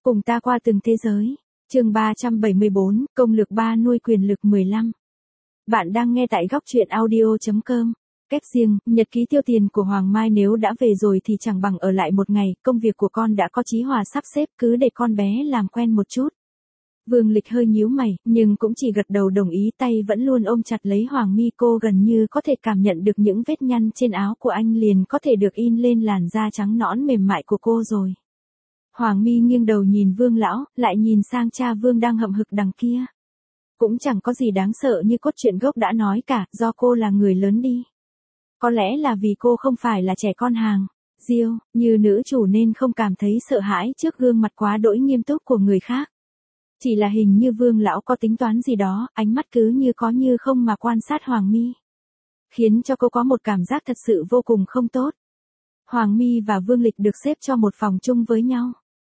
Cùng ta qua từng thế giới. Chương 374, công lược 3 nuôi quyền lực 15. Bạn đang nghe tại góc truyện audio.com. Cách riêng, nhật ký tiêu tiền của Hoàng Mai nếu đã về rồi thì chẳng bằng ở lại một ngày, công việc của con đã có Chí Hòa sắp xếp, cứ để con bé làm quen một chút. Vương Lịch hơi nhíu mày, nhưng cũng chỉ gật đầu đồng ý, tay vẫn luôn ôm chặt lấy Hoàng Mi. Cô gần như có thể cảm nhận được những vết nhăn trên áo của anh liền có thể được in lên làn da trắng nõn mềm mại của cô rồi. Hoàng Mi nghiêng đầu nhìn Vương lão, lại nhìn sang cha Vương đang hậm hực đằng kia. Cũng chẳng có gì đáng sợ như cốt truyện gốc đã nói cả, do cô là người lớn đi. Có lẽ là vì cô không phải là trẻ con hàng Diêu, như nữ chủ nên không cảm thấy sợ hãi trước gương mặt quá đỗi nghiêm túc của người khác. Chỉ là hình như Vương lão có tính toán gì đó, ánh mắt cứ như có như không mà quan sát Hoàng Mi, khiến cho cô có một cảm giác thật sự vô cùng không tốt. Hoàng Mi và Vương Lịch được xếp cho một phòng chung với nhau.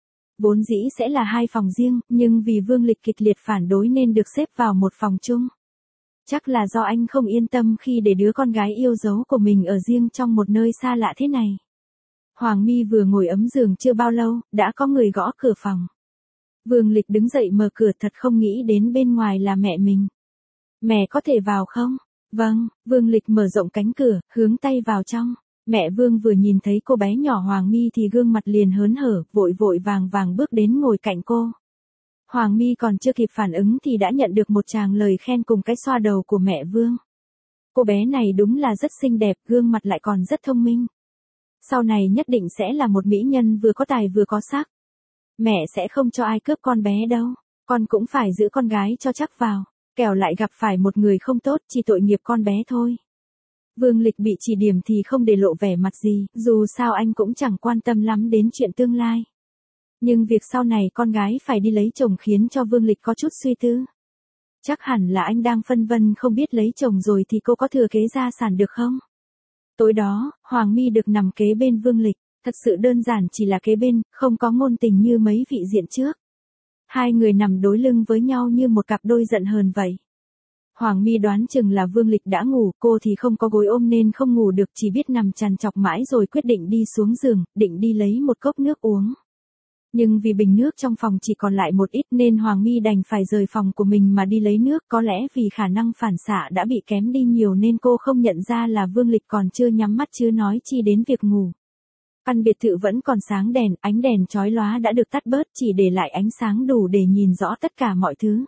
Vốn dĩ sẽ là hai phòng riêng, nhưng vì Vương Lịch kịch liệt phản đối nên được xếp vào một phòng chung. Chắc là do anh không yên tâm khi để đứa con gái yêu dấu của mình ở riêng trong một nơi xa lạ thế này. Hoàng Mi vừa ngồi ấm giường chưa bao lâu, đã có người gõ cửa phòng. Vương Lịch đứng dậy mở cửa, thật không nghĩ đến bên ngoài là mẹ mình. Mẹ có thể vào không? Vâng, Vương Lịch mở rộng cánh cửa, hướng tay vào trong. Mẹ Vương vừa nhìn thấy cô bé nhỏ Hoàng Mi thì gương mặt liền hớn hở, vội vội vàng vàng bước đến ngồi cạnh cô. Hoàng Mi còn chưa kịp phản ứng thì đã nhận được một tràng lời khen cùng cái xoa đầu của mẹ Vương. Cô bé này đúng là rất xinh đẹp, gương mặt lại còn rất thông minh. Sau này nhất định sẽ là một mỹ nhân vừa có tài vừa có sắc. Mẹ sẽ không cho ai cướp con bé đâu, con cũng phải giữ con gái cho chắc vào, kẻo lại gặp phải một người không tốt, chỉ tội nghiệp con bé thôi. Vương Lịch bị chỉ điểm thì không để lộ vẻ mặt gì, dù sao anh cũng chẳng quan tâm lắm đến chuyện tương lai. Nhưng việc sau này con gái phải đi lấy chồng khiến cho Vương Lịch có chút suy tư. Chắc hẳn là anh đang phân vân không biết lấy chồng rồi thì cô có thừa kế gia sản được không? Tối đó, Hoàng Mi được nằm kế bên Vương Lịch, thật sự đơn giản chỉ là kế bên, không có ngôn tình như mấy vị diện trước. Hai người nằm đối lưng với nhau như một cặp đôi giận hờn vậy. Hoàng Mi đoán chừng là Vương Lịch đã ngủ, cô thì không có gối ôm nên không ngủ được, chỉ biết nằm trằn trọc mãi rồi quyết định đi xuống giường, định đi lấy một cốc nước uống. Nhưng vì bình nước trong phòng chỉ còn lại một ít nên Hoàng Mi đành phải rời phòng của mình mà đi lấy nước, có lẽ vì khả năng phản xạ đã bị kém đi nhiều nên cô không nhận ra là Vương Lịch còn chưa nhắm mắt chứ nói chi đến việc ngủ. Căn biệt thự vẫn còn sáng đèn, ánh đèn chói lóa đã được tắt bớt, chỉ để lại ánh sáng đủ để nhìn rõ tất cả mọi thứ.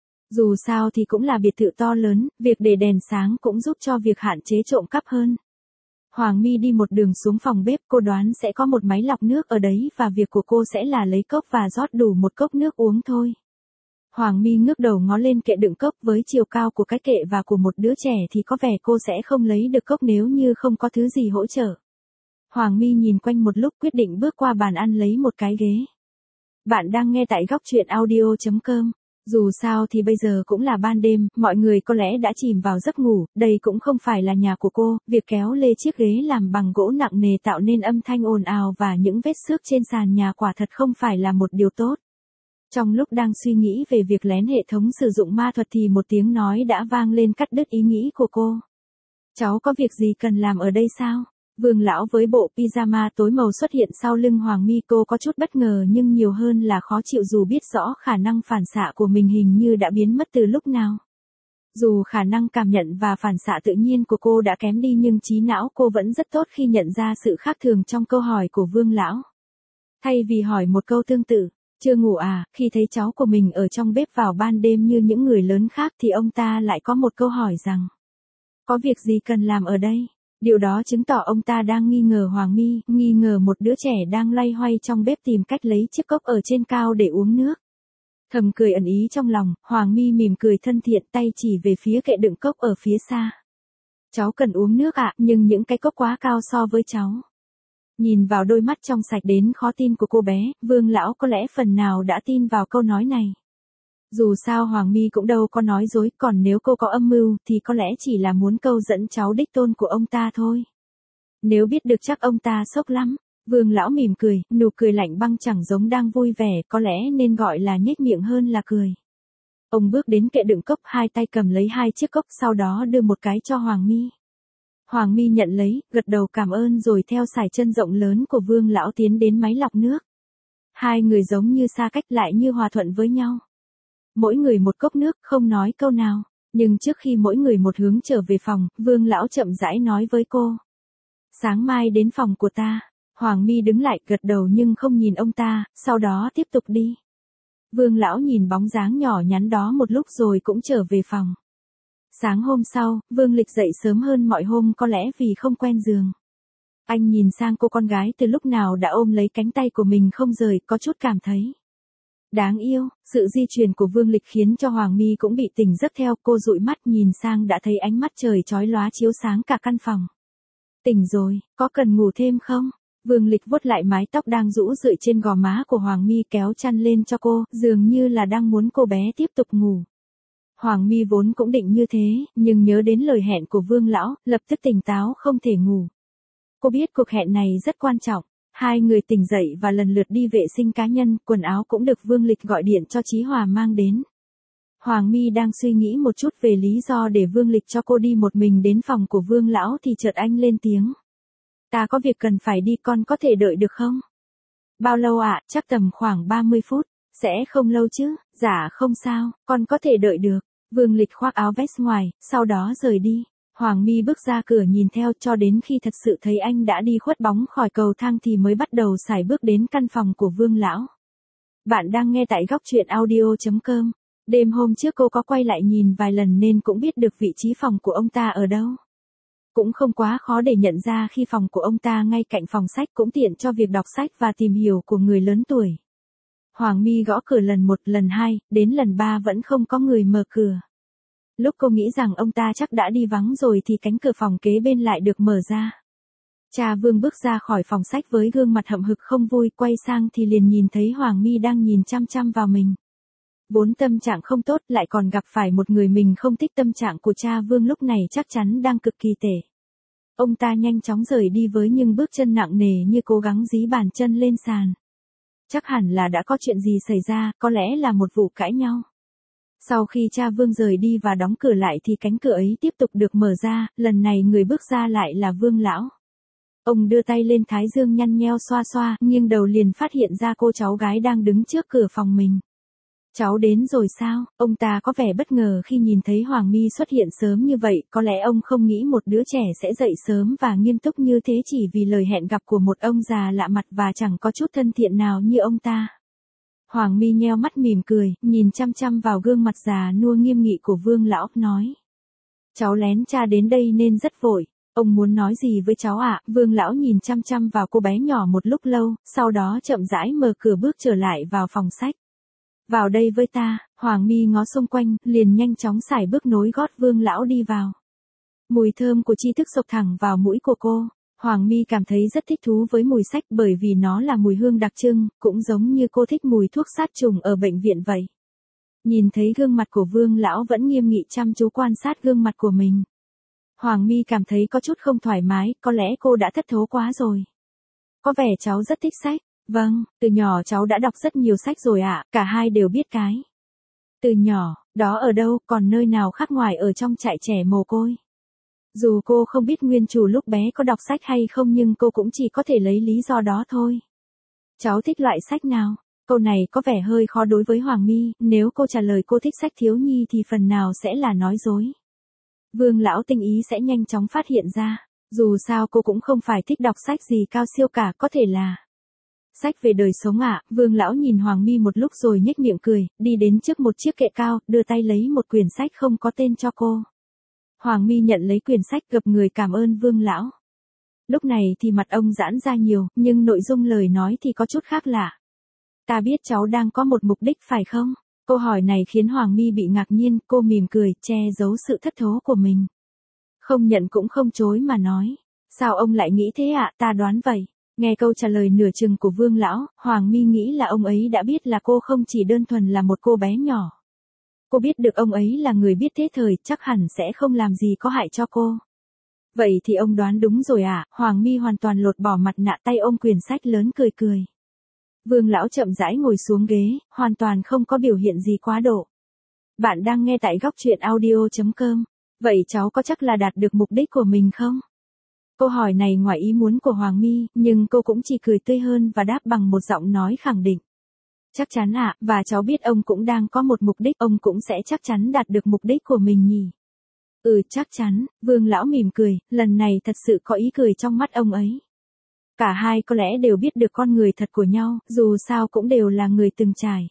Dù sao thì cũng là biệt thự to lớn, việc để đèn sáng cũng giúp cho việc hạn chế trộm cắp hơn. Hoàng Mi đi một đường xuống phòng bếp, cô đoán sẽ có một máy lọc nước ở đấy và việc của cô sẽ là lấy cốc và rót đủ một cốc nước uống thôi. Hoàng Mi ngước đầu ngó lên kệ đựng cốc, với chiều cao của cái kệ và của một đứa trẻ thì có vẻ cô sẽ không lấy được cốc nếu như không có thứ gì hỗ trợ. Hoàng Mi nhìn quanh một lúc quyết định bước qua bàn ăn lấy một cái ghế. Bạn đang nghe tại góc truyện audio.com. Dù sao thì bây giờ cũng là ban đêm, mọi người có lẽ đã chìm vào giấc ngủ, đây cũng không phải là nhà của cô, việc kéo lê chiếc ghế làm bằng gỗ nặng nề tạo nên âm thanh ồn ào và những vết xước trên sàn nhà quả thật không phải là một điều tốt. Trong lúc đang suy nghĩ về việc lén hệ thống sử dụng ma thuật thì một tiếng nói đã vang lên cắt đứt ý nghĩ của cô. Cháu có việc gì cần làm ở đây sao? Vương lão với bộ pyjama tối màu xuất hiện sau lưng Hoàng Mi, cô có chút bất ngờ nhưng nhiều hơn là khó chịu dù biết rõ khả năng phản xạ của mình hình như đã biến mất từ lúc nào. Dù khả năng cảm nhận và phản xạ tự nhiên của cô đã kém đi nhưng trí não cô vẫn rất tốt khi nhận ra sự khác thường trong câu hỏi của Vương lão. Thay vì hỏi một câu tương tự, chưa ngủ à, khi thấy cháu của mình ở trong bếp vào ban đêm như những người lớn khác thì ông ta lại có một câu hỏi rằng, có việc gì cần làm ở đây? Điều đó chứng tỏ ông ta đang nghi ngờ Hoàng Mi, nghi ngờ một đứa trẻ đang loay hoay trong bếp tìm cách lấy chiếc cốc ở trên cao để uống nước. Thầm cười ẩn ý trong lòng, Hoàng Mi mỉm cười thân thiện, tay chỉ về phía kệ đựng cốc ở phía xa. Cháu cần uống nước ạ, nhưng những cái cốc quá cao so với cháu. Nhìn vào đôi mắt trong sạch đến khó tin của cô bé, Vương lão có lẽ phần nào đã tin vào câu nói này. Dù sao Hoàng Mi cũng đâu có nói dối, còn nếu cô có âm mưu thì có lẽ chỉ là muốn câu dẫn cháu đích tôn của ông ta thôi. Nếu biết được chắc ông ta sốc lắm. Vương lão mỉm cười, nụ cười lạnh băng chẳng giống đang vui vẻ, có lẽ nên gọi là nhếch miệng hơn là cười. Ông bước đến kệ đựng cốc, hai tay cầm lấy hai chiếc cốc, sau đó đưa một cái cho Hoàng Mi. Hoàng Mi nhận lấy, gật đầu cảm ơn rồi theo sải chân rộng lớn của Vương lão tiến đến máy lọc nước. Hai người giống như xa cách lại như hòa thuận với nhau. Mỗi người một cốc nước, không nói câu nào. Nhưng trước khi mỗi người một hướng trở về phòng, Vương lão chậm rãi nói với cô. Sáng mai đến phòng của ta. Hoàng My đứng lại gật đầu nhưng không nhìn ông ta, sau đó tiếp tục đi. Vương lão nhìn bóng dáng nhỏ nhắn đó một lúc rồi cũng trở về phòng. Sáng hôm sau, Vương Lịch dậy sớm hơn mọi hôm có lẽ vì không quen giường. Anh nhìn sang cô con gái từ lúc nào đã ôm lấy cánh tay của mình không rời, có chút cảm thấy đáng yêu. Sự di chuyển của Vương Lịch khiến cho Hoàng My cũng bị tỉnh giấc theo, cô dụi mắt nhìn sang đã thấy ánh mắt trời chói lóa chiếu sáng cả căn phòng. Tỉnh rồi, có cần ngủ thêm không? Vương Lịch vuốt lại mái tóc đang rũ rượi trên gò má của Hoàng My kéo chăn lên cho cô, dường như là đang muốn cô bé tiếp tục ngủ. Hoàng My vốn cũng định như thế, nhưng nhớ đến lời hẹn của Vương lão, lập tức tỉnh táo không thể ngủ. Cô biết cuộc hẹn này rất quan trọng. Hai người tỉnh dậy và lần lượt đi vệ sinh cá nhân, quần áo cũng được Vương Lịch gọi điện cho Chí Hòa mang đến. Hoàng My đang suy nghĩ một chút về lý do để Vương Lịch cho cô đi một mình đến phòng của Vương lão thì chợt anh lên tiếng. Ta có việc cần phải đi, con có thể đợi được không? Bao lâu ạ? Chắc tầm khoảng 30 phút. Sẽ không lâu chứ? Dạ không sao, con có thể đợi được. Vương Lịch khoác áo vest ngoài, sau đó rời đi. Hoàng My bước ra cửa nhìn theo cho đến khi thật sự thấy anh đã đi khuất bóng khỏi cầu thang thì mới bắt đầu sải bước đến căn phòng của Vương lão. Bạn đang nghe tại góc truyện audio.com. Đêm hôm trước cô có quay lại nhìn vài lần nên cũng biết được vị trí phòng của ông ta ở đâu. Cũng không quá khó để nhận ra khi phòng của ông ta ngay cạnh phòng sách, cũng tiện cho việc đọc sách và tìm hiểu của người lớn tuổi. Hoàng My gõ cửa lần 1, lần 2, đến lần 3 vẫn không có người mở cửa. Lúc cô nghĩ rằng ông ta chắc đã đi vắng rồi thì cánh cửa phòng kế bên lại được mở ra. Cha Vương bước ra khỏi phòng sách với gương mặt hậm hực không vui, quay sang thì liền nhìn thấy Hoàng My đang nhìn chăm chăm vào mình. Vốn tâm trạng không tốt lại còn gặp phải một người mình không thích, tâm trạng của cha Vương lúc này chắc chắn đang cực kỳ tệ. Ông ta nhanh chóng rời đi với những bước chân nặng nề như cố gắng dí bàn chân lên sàn. Chắc hẳn là đã có chuyện gì xảy ra, có lẽ là một vụ cãi nhau. Sau khi cha Vương rời đi và đóng cửa lại thì cánh cửa ấy tiếp tục được mở ra, lần này người bước ra lại là Vương lão. Ông đưa tay lên thái dương nhăn nheo xoa xoa, nghiêng đầu liền phát hiện ra cô cháu gái đang đứng trước cửa phòng mình. Cháu đến rồi sao? Ông ta có vẻ bất ngờ khi nhìn thấy Hoàng My xuất hiện sớm như vậy, có lẽ ông không nghĩ một đứa trẻ sẽ dậy sớm và nghiêm túc như thế chỉ vì lời hẹn gặp của một ông già lạ mặt và chẳng có chút thân thiện nào như ông ta. Hoàng My nheo mắt mỉm cười, nhìn chăm chăm vào gương mặt già nua nghiêm nghị của Vương lão, nói. Cháu lén cha đến đây nên rất vội. Ông muốn nói gì với cháu ạ? Vương lão nhìn chăm chăm vào cô bé nhỏ một lúc lâu, sau đó chậm rãi mở cửa bước trở lại vào phòng sách. Vào đây với ta. Hoàng My ngó xung quanh, liền nhanh chóng sải bước nối gót Vương lão đi vào. Mùi thơm của tri thức xộc thẳng vào mũi của cô. Hoàng My cảm thấy rất thích thú với mùi sách bởi vì nó là mùi hương đặc trưng, cũng giống như cô thích mùi thuốc sát trùng ở bệnh viện vậy. Nhìn thấy gương mặt của Vương lão vẫn nghiêm nghị chăm chú quan sát gương mặt của mình. Hoàng My cảm thấy có chút không thoải mái, có lẽ cô đã thất thố quá rồi. Có vẻ cháu rất thích sách. Vâng, từ nhỏ cháu đã đọc rất nhiều sách rồi ạ, cả hai đều biết cái. Từ nhỏ, đó ở đâu, còn nơi nào khác ngoài ở trong trại trẻ mồ côi. Dù cô không biết nguyên chủ lúc bé có đọc sách hay không nhưng cô cũng chỉ có thể lấy lý do đó thôi. Cháu thích loại sách nào? Câu này có vẻ hơi khó đối với Hoàng My, nếu cô trả lời cô thích sách thiếu nhi thì phần nào sẽ là nói dối. Vương lão tinh ý sẽ nhanh chóng phát hiện ra, dù sao cô cũng không phải thích đọc sách gì cao siêu cả, có thể là sách về đời sống ạ. Vương lão nhìn Hoàng My một lúc rồi nhếch miệng cười, đi đến trước một chiếc kệ cao, đưa tay lấy một quyển sách không có tên cho cô. Hoàng My nhận lấy quyển sách, gập người cảm ơn Vương lão. Lúc này thì mặt ông giãn ra nhiều, nhưng nội dung lời nói thì có chút khác lạ. Ta biết cháu đang có một mục đích phải không? Câu hỏi này khiến Hoàng My bị ngạc nhiên, cô mỉm cười, che giấu sự thất thố của mình. Không nhận cũng không chối mà nói. Sao ông lại nghĩ thế ạ? Ta đoán vậy. Nghe câu trả lời nửa chừng của Vương lão, Hoàng My nghĩ là ông ấy đã biết là cô không chỉ đơn thuần là một cô bé nhỏ. Cô biết được ông ấy là người biết thế thời, chắc hẳn sẽ không làm gì có hại cho cô. Vậy thì ông đoán đúng rồi ạ. Hoàng My hoàn toàn lột bỏ mặt nạ, tay ôm quyển sách lớn cười cười. Vương lão chậm rãi ngồi xuống ghế, hoàn toàn không có biểu hiện gì quá độ. Bạn đang nghe tại góc truyện audio.com. Vậy cháu có chắc là đạt được mục đích của mình không? Câu hỏi này ngoài ý muốn của Hoàng My, nhưng cô cũng chỉ cười tươi hơn và đáp bằng một giọng nói khẳng định. Chắc chắn ạ, và cháu biết ông cũng đang có một mục đích, ông cũng sẽ chắc chắn đạt được mục đích của mình nhỉ. Chắc chắn, Vương lão mỉm cười, lần này thật sự có ý cười trong mắt ông ấy. Cả hai có lẽ đều biết được con người thật của nhau, dù sao cũng đều là người từng trải.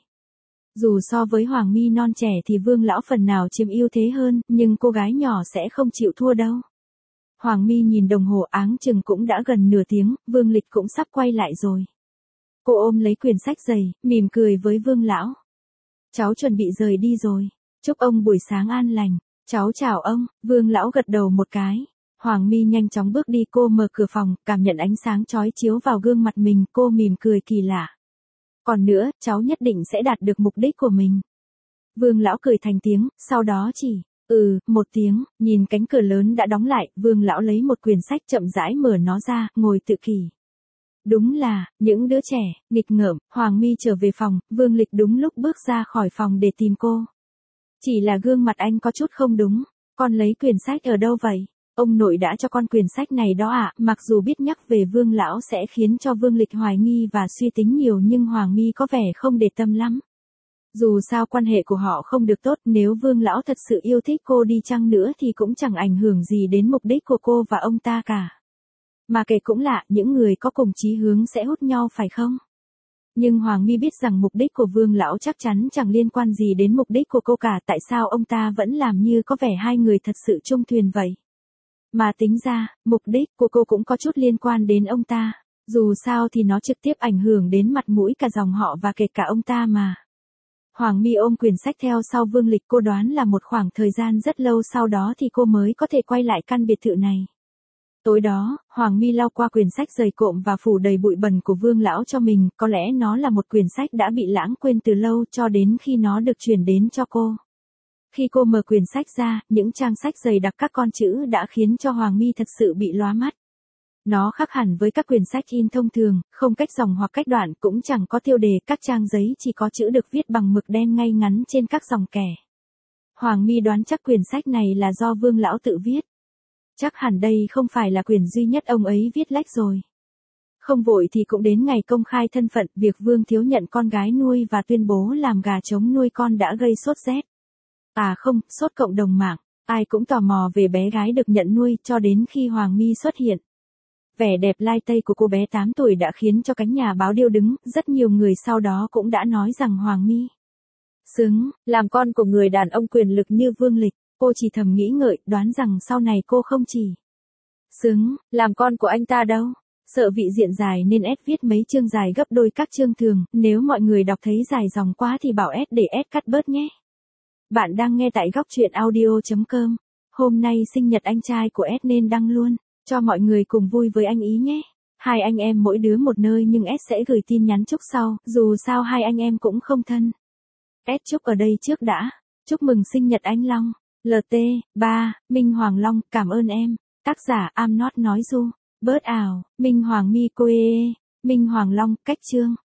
Dù so với Hoàng My non trẻ thì Vương lão phần nào chiếm ưu thế hơn, nhưng cô gái nhỏ sẽ không chịu thua đâu. Hoàng My nhìn đồng hồ áng chừng cũng đã gần nửa tiếng, Vương Lịch cũng sắp quay lại rồi. Cô ôm lấy quyển sách dày, mỉm cười với Vương lão. Cháu chuẩn bị rời đi rồi. Chúc ông buổi sáng an lành. Cháu chào ông. Vương lão gật đầu một cái. Hoàng My nhanh chóng bước đi, cô mở cửa phòng, cảm nhận ánh sáng chói chiếu vào gương mặt mình, cô mỉm cười kỳ lạ. Còn nữa, cháu nhất định sẽ đạt được mục đích của mình. Vương lão cười thành tiếng, sau đó chỉ, một tiếng, nhìn cánh cửa lớn đã đóng lại, Vương lão lấy một quyển sách chậm rãi mở nó ra, ngồi tự kỷ. Đúng là, những đứa trẻ, nghịch ngợm. Hoàng My trở về phòng, Vương Lịch đúng lúc bước ra khỏi phòng để tìm cô. Chỉ là gương mặt anh có chút không đúng. Con lấy quyển sách ở đâu vậy? Ông nội đã cho con quyển sách này đó ạ. Mặc dù biết nhắc về Vương lão sẽ khiến cho Vương Lịch hoài nghi và suy tính nhiều, nhưng Hoàng My có vẻ không để tâm lắm. Dù sao quan hệ của họ không được tốt, nếu Vương lão thật sự yêu thích cô đi chăng nữa thì cũng chẳng ảnh hưởng gì đến mục đích của cô và ông ta cả. Mà kể cũng lạ, những người có cùng chí hướng sẽ hút nhau phải không? Nhưng Hoàng My biết rằng mục đích của Vương lão chắc chắn chẳng liên quan gì đến mục đích của cô cả, tại sao ông ta vẫn làm như có vẻ hai người thật sự chung thuyền vậy? Mà tính ra, mục đích của cô cũng có chút liên quan đến ông ta, dù sao thì nó trực tiếp ảnh hưởng đến mặt mũi cả dòng họ và kể cả ông ta mà. Hoàng My ôm quyển sách theo sau Vương Lịch, cô đoán là một khoảng thời gian rất lâu sau đó thì cô mới có thể quay lại căn biệt thự này. Tối đó, Hoàng My lau qua quyển sách dày cộm và phủ đầy bụi bẩn của Vương lão cho mình, có lẽ nó là một quyển sách đã bị lãng quên từ lâu cho đến khi nó được chuyển đến cho cô. Khi cô mở quyển sách ra, những trang sách dày đặc các con chữ đã khiến cho Hoàng My thật sự bị lóa mắt. Nó khác hẳn với các quyển sách in thông thường, không cách dòng hoặc cách đoạn, cũng chẳng có tiêu đề, các trang giấy chỉ có chữ được viết bằng mực đen ngay ngắn trên các dòng kẻ. Hoàng My đoán chắc quyển sách này là do Vương lão tự viết. Chắc hẳn đây không phải là quyển duy nhất ông ấy viết lách rồi. Không vội thì cũng đến ngày công khai thân phận, việc Vương Thiếu nhận con gái nuôi và tuyên bố làm gà trống nuôi con đã gây sốt rét. À không, sốt cộng đồng mạng, ai cũng tò mò về bé gái được nhận nuôi cho đến khi Hoàng My xuất hiện. Vẻ đẹp lai tây của cô bé 8 tuổi đã khiến cho cánh nhà báo điêu đứng, rất nhiều người sau đó cũng đã nói rằng Hoàng My xứng làm con của người đàn ông quyền lực như Vương Lịch. Cô chỉ thầm nghĩ ngợi, đoán rằng sau này cô không chỉ xứng làm con của anh ta đâu. Sợ vị diện dài nên S viết mấy chương dài gấp đôi các chương thường, nếu mọi người đọc thấy dài dòng quá thì bảo S để S cắt bớt nhé. Bạn đang nghe tại góc truyện audio.com. Hôm nay sinh nhật anh trai của S nên đăng luôn, cho mọi người cùng vui với anh ý nhé. Hai anh em mỗi đứa một nơi nhưng S sẽ gửi tin nhắn chúc sau, dù sao hai anh em cũng không thân. S chúc ở đây trước đã. Chúc mừng sinh nhật anh Long. LT, 3, Minh Hoàng Long, cảm ơn em. Tác giả I'm Not nói du. Bớt ảo, Minh Hoàng Mi Coe. Minh Hoàng Long, cách chương.